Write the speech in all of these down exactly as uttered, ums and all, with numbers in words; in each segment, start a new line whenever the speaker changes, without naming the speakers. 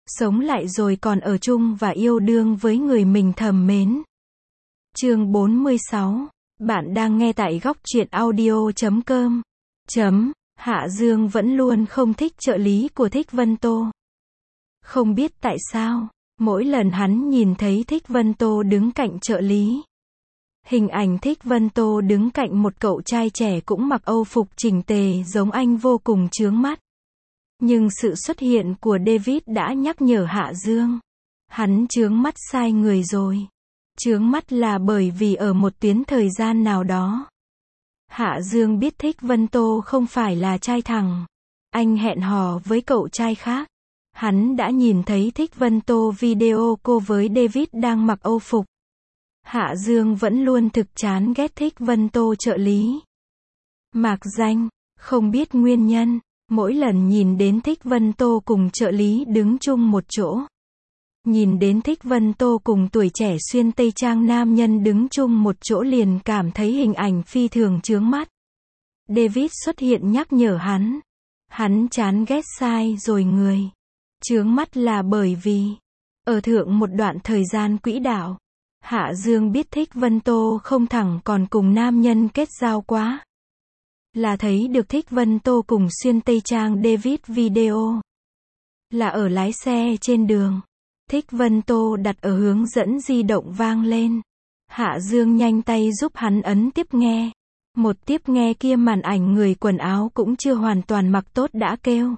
sống lại rồi còn ở chung và yêu đương với người mình thầm mến. Chương bốn mươi sáu. Bạn đang nghe tại góc truyện audio chấm com. Chấm. Hạ Dương vẫn luôn không thích trợ lý của Thích Vân Tô. Không biết tại sao, mỗi lần hắn nhìn thấy Thích Vân Tô đứng cạnh trợ lý, hình ảnh Thích Vân Tô đứng cạnh một cậu trai trẻ cũng mặc âu phục chỉnh tề giống anh vô cùng chướng mắt. Nhưng sự xuất hiện của David đã nhắc nhở Hạ Dương. Hắn chướng mắt sai người rồi. Chướng mắt là bởi vì ở một tuyến thời gian nào đó, Hạ Dương biết Thích Vân Tô không phải là trai thẳng. Anh hẹn hò với cậu trai khác. Hắn đã nhìn thấy Thích Vân Tô video cô với David đang mặc âu phục. Hạ Dương vẫn luôn thực chán ghét Thích Vân Tô trợ lý. Mạc danh, không biết nguyên nhân, mỗi lần nhìn đến Thích Vân Tô cùng trợ lý đứng chung một chỗ, nhìn đến Thích Vân Tô cùng tuổi trẻ xuyên tây trang nam nhân đứng chung một chỗ liền cảm thấy hình ảnh phi thường chướng mắt. David xuất hiện nhắc nhở hắn. Hắn chán ghét sai rồi người. Chướng mắt là bởi vì, ở thượng một đoạn thời gian quỹ đạo, Hạ Dương biết Thích Vân Tô không thẳng còn cùng nam nhân kết giao quá. Là thấy được Thích Vân Tô cùng xuyên tây trang David video. Là ở lái xe trên đường. Thích Vân Tô đặt ở hướng dẫn di động vang lên. Hạ Dương nhanh tay giúp hắn ấn tiếp nghe. Một tiếp nghe kia màn ảnh người quần áo cũng chưa hoàn toàn mặc tốt đã kêu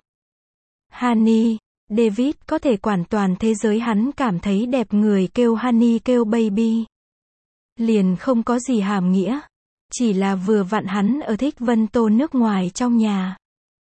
Honey. David có thể quản toàn thế giới, hắn cảm thấy đẹp người kêu Honey kêu baby liền không có gì hàm nghĩa. Chỉ là vừa vặn hắn ở Thích Vân Tô nước ngoài trong nhà,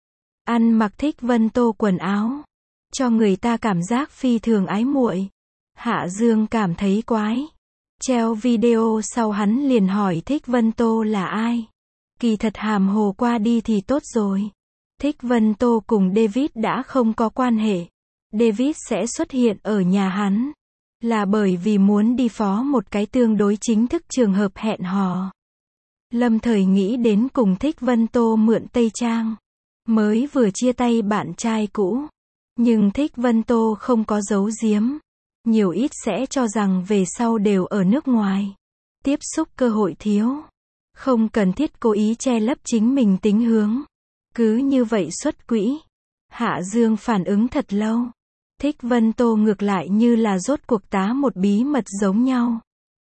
ăn mặc Thích Vân Tô quần áo, cho người ta cảm giác phi thường ái muội. Hạ Dương cảm thấy quái. Treo video sau hắn liền hỏi Thích Vân Tô là ai. Kỳ thật hàm hồ qua đi thì tốt rồi. Thích Vân Tô cùng David đã không có quan hệ. David sẽ xuất hiện ở nhà hắn là bởi vì muốn đi phó một cái tương đối chính thức trường hợp hẹn hò. Lâm thời nghĩ đến cùng Thích Vân Tô mượn tây trang. Mới vừa chia tay bạn trai cũ. Nhưng Thích Vân Tô không có giấu giếm. Nhiều ít sẽ cho rằng về sau đều ở nước ngoài. Tiếp xúc cơ hội thiếu. Không cần thiết cố ý che lấp chính mình tính hướng. Cứ như vậy xuất quỹ. Hạ Dương phản ứng thật lâu. Thích Vân Tô ngược lại như là rốt cuộc tá một bí mật giống nhau.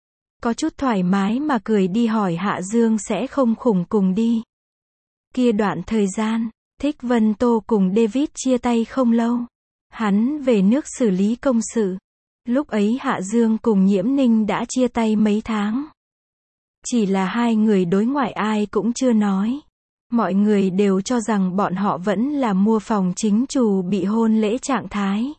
Có chút thoải mái mà cười đi hỏi Hạ Dương sẽ không khủng cùng đi. Kia đoạn thời gian, Thích Vân Tô cùng David chia tay không lâu. Hắn về nước xử lý công sự. Lúc ấy Hạ Dương cùng Nhiễm Ninh đã chia tay mấy tháng. Chỉ là hai người đối ngoại ai cũng chưa nói. Mọi người đều cho rằng bọn họ vẫn là mua phòng chính trù bị hôn lễ trạng thái.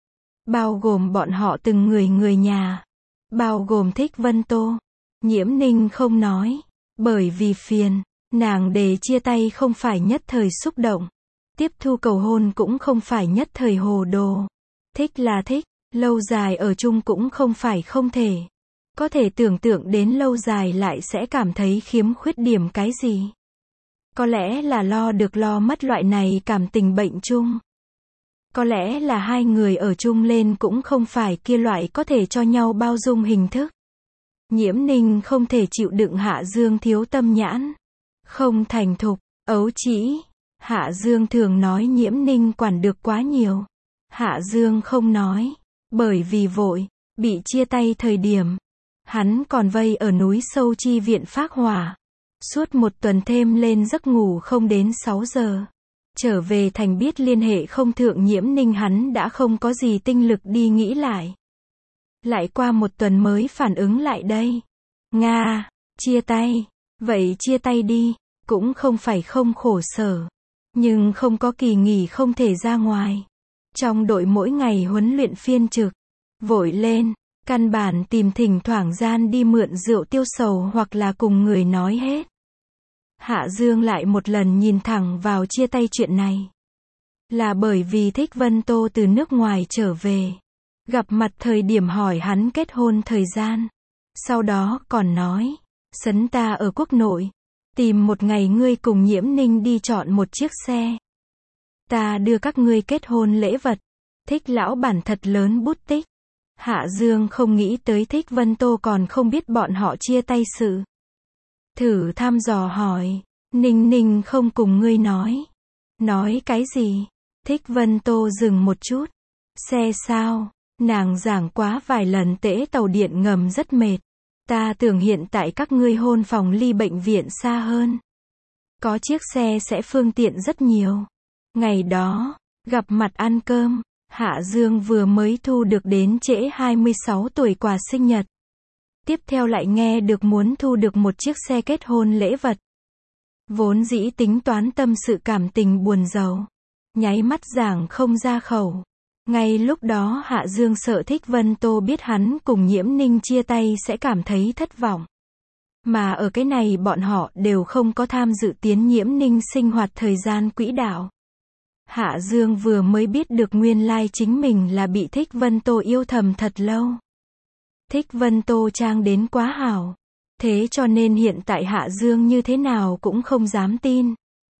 Bao gồm bọn họ từng người người nhà. Bao gồm Thích Vân Tô. Nhiễm Ninh không nói. Bởi vì phiền. Nàng đề chia tay không phải nhất thời xúc động. Tiếp thu cầu hôn cũng không phải nhất thời hồ đồ. Thích là thích. Lâu dài ở chung cũng không phải không thể. Có thể tưởng tượng đến lâu dài lại sẽ cảm thấy khiếm khuyết điểm cái gì. Có lẽ là lo được lo mất loại này cảm tình bệnh chung. Có lẽ là hai người ở chung lên cũng không phải kia loại có thể cho nhau bao dung hình thức. Nhiễm Ninh không thể chịu đựng Hạ Dương thiếu tâm nhãn. Không thành thục, ấu trĩ. Hạ Dương thường nói Nhiễm Ninh quản được quá nhiều. Hạ Dương không nói. Bởi vì vội, bị chia tay thời điểm. Hắn còn vây ở núi sâu chi viện phác hỏa. Suốt một tuần thêm lên giấc ngủ không đến sáu giờ. Trở về thành biết liên hệ không thượng Nhiễm Ninh, hắn đã không có gì tinh lực đi nghĩ lại. Lại qua một tuần mới phản ứng lại đây. Nga, chia tay. Vậy chia tay đi. Cũng không phải không khổ sở. Nhưng không có kỳ nghỉ không thể ra ngoài. Trong đội mỗi ngày huấn luyện phiên trực. Vội lên. Căn bản tìm thỉnh thoảng gian đi mượn rượu tiêu sầu hoặc là cùng người nói hết. Hạ Dương lại một lần nhìn thẳng vào chia tay chuyện này. Là bởi vì Thích Vân Tô từ nước ngoài trở về. Gặp mặt thời điểm hỏi hắn kết hôn thời gian. Sau đó còn nói. Sấn ta ở quốc nội. Tìm một ngày ngươi cùng Nhiễm Ninh đi chọn một chiếc xe. Ta đưa các ngươi kết hôn lễ vật. Thích lão bản thật lớn bút tích. Hạ Dương không nghĩ tới Thích Vân Tô còn không biết bọn họ chia tay sự. Thử thăm dò hỏi, Ninh Ninh không cùng ngươi nói. Nói cái gì? Thích Vân Tô dừng một chút. Xe sao? Nàng giảng quá vài lần tễ tàu điện ngầm rất mệt. Ta tưởng hiện tại các ngươi hôn phòng ly bệnh viện xa hơn. Có chiếc xe sẽ phương tiện rất nhiều. Ngày đó, gặp mặt ăn cơm, Hạ Dương vừa mới thu được đến trễ hai mươi sáu tuổi quà sinh nhật. Tiếp theo lại nghe được muốn thu được một chiếc xe kết hôn lễ vật. Vốn dĩ tính toán tâm sự cảm tình buồn rầu. Nháy mắt giảng không ra khẩu. Ngay lúc đó Hạ Dương sợ Thích Vân Tô biết hắn cùng Nhiễm Ninh chia tay sẽ cảm thấy thất vọng. Mà ở cái này bọn họ đều không có tham dự tiến Nhiễm Ninh sinh hoạt thời gian quỹ đạo. Hạ Dương vừa mới biết được nguyên lai chính mình là bị Thích Vân Tô yêu thầm thật lâu. Thích Vân Tô trang đến quá hảo. Thế cho nên hiện tại Hạ Dương như thế nào cũng không dám tin.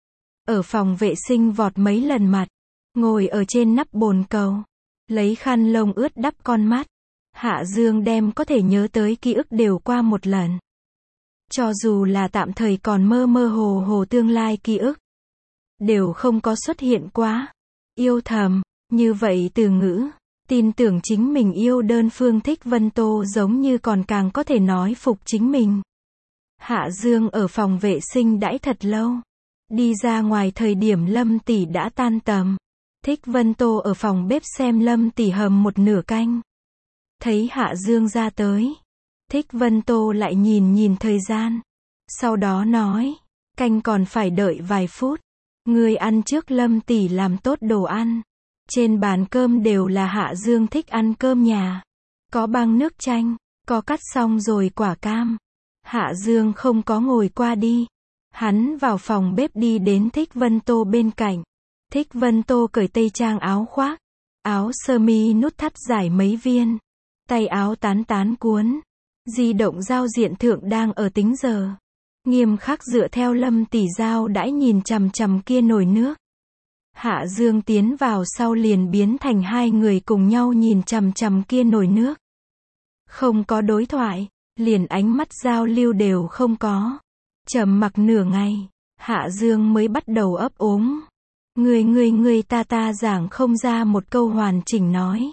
Ở phòng vệ sinh vọt mấy lần mặt. Ngồi ở trên nắp bồn cầu. Lấy khăn lông ướt đắp con mắt. Hạ Dương đem có thể nhớ tới ký ức đều qua một lần. Cho dù là tạm thời còn mơ mơ hồ hồ tương lai ký ức. Đều không có xuất hiện quá. Yêu thầm, như vậy từ ngữ. Tin tưởng chính mình yêu đơn phương Thích Vân Tô giống như còn càng có thể nói phục chính mình. Hạ Dương ở phòng vệ sinh đãi thật lâu. Đi ra ngoài thời điểm Lâm tỷ đã tan tầm. Thích Vân Tô ở phòng bếp xem Lâm tỷ hầm một nửa canh. Thấy Hạ Dương ra tới. Thích Vân Tô lại nhìn nhìn thời gian. Sau đó nói, canh còn phải đợi vài phút. Ngươi ăn trước, Lâm tỷ làm tốt đồ ăn. Trên bàn cơm đều là Hạ Dương thích ăn cơm nhà. Có băng nước chanh, có cắt xong rồi quả cam. Hạ Dương không có ngồi qua đi. Hắn vào phòng bếp đi đến Thích Vân Tô bên cạnh. Thích Vân Tô cởi tây trang áo khoác. Áo sơ mi nút thắt dài mấy viên. Tay áo tán tán cuốn. Di động giao diện thượng đang ở tính giờ. Nghiêm khắc dựa theo Lâm tỷ giao đãi nhìn chằm chằm kia nồi nước. Hạ Dương tiến vào sau liền biến thành hai người cùng nhau nhìn chằm chằm kia nồi nước. Không có đối thoại, liền ánh mắt giao lưu đều không có. Trầm mặc nửa ngày, Hạ Dương mới bắt đầu ấp úng. Người người người ta ta giảng không ra một câu hoàn chỉnh nói.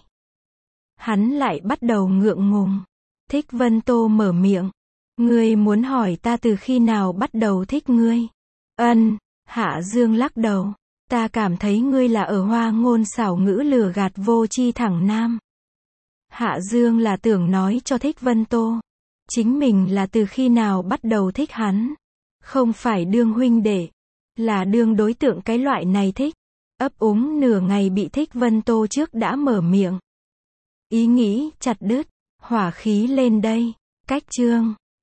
Hắn lại bắt đầu ngượng ngùng. Thích Vân Tô mở miệng. Ngươi muốn hỏi ta từ khi nào bắt đầu thích ngươi? Ân, Hạ Dương lắc đầu. Ta cảm thấy ngươi là ở hoa ngôn xảo ngữ lừa gạt vô tri thẳng nam. Hạ Dương là tưởng nói cho Thích Vân Tô. Chính mình là từ khi nào bắt đầu thích hắn. Không phải đương huynh đệ. Là đương đối tượng cái loại này thích. Ấp úng nửa ngày bị Thích Vân Tô trước đã mở miệng. Ý nghĩ chặt đứt. Hỏa khí lên đây. Cách chương.